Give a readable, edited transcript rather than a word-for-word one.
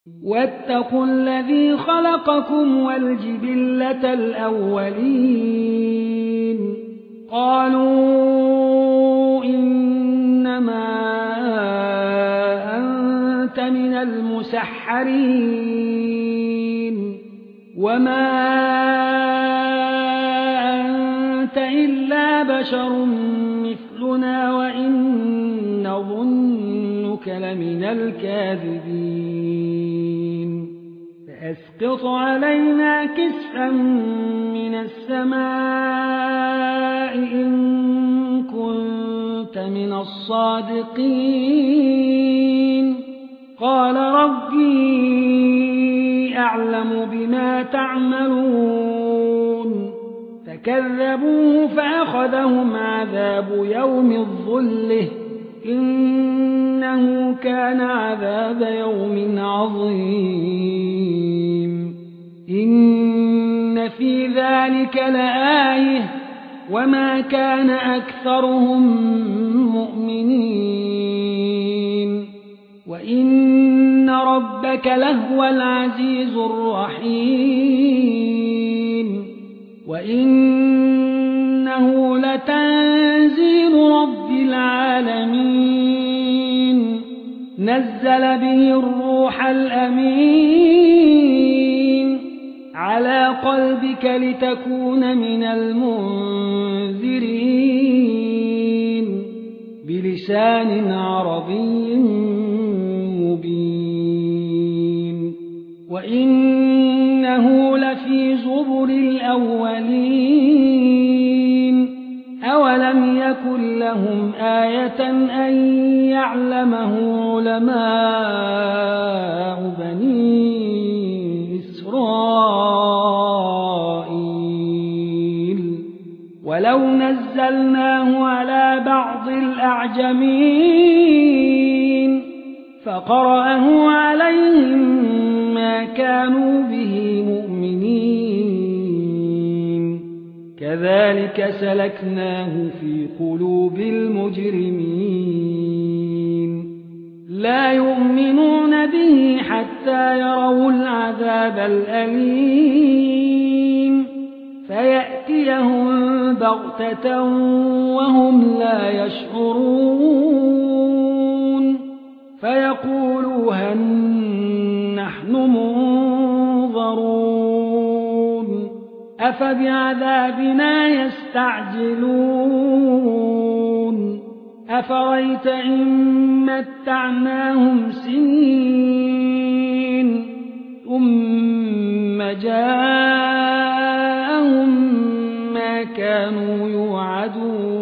واتقوا الذي خلقكم والجبلة الأولين قالوا إنما أنت من المسحرين وما أنت إلا بشر مثلنا وإن نظنك لمن الكاذبين فأسقط علينا كسفا من السماء إن كنت من الصادقين قال ربي أعلم بما تعملون فكذبوه فأخذهم عذاب يوم الظلة إنه كان عذاب يوم عظيم إن في ذلك لآية وما كان أكثرهم مؤمنين وإن ربك لهو العزيز الرحيم وإنه لتنزيل رب العالمين نزل به الروح الأمين على قلبك لتكون من المنذرين بلسان عربي مبين وإنه لفي زبر الأولين أولم يكن لهم آية أن يعلمه علماء بني إسرائيل ولو نزلناه على بعض الأعجمين فقرأه عليهم ما كانوا به مؤمنين كذلك سلكناه في قلوب المجرمين لا يؤمنون به حتى يروا العذاب الأليم فيأتيهم بغتة وهم لا يشعرون فيقولوا هل نحن منظرون أفبعذابنا يستعجلون أفرأيت إن متعناهم سنين ثم جاءهم ما كانوا يوعدون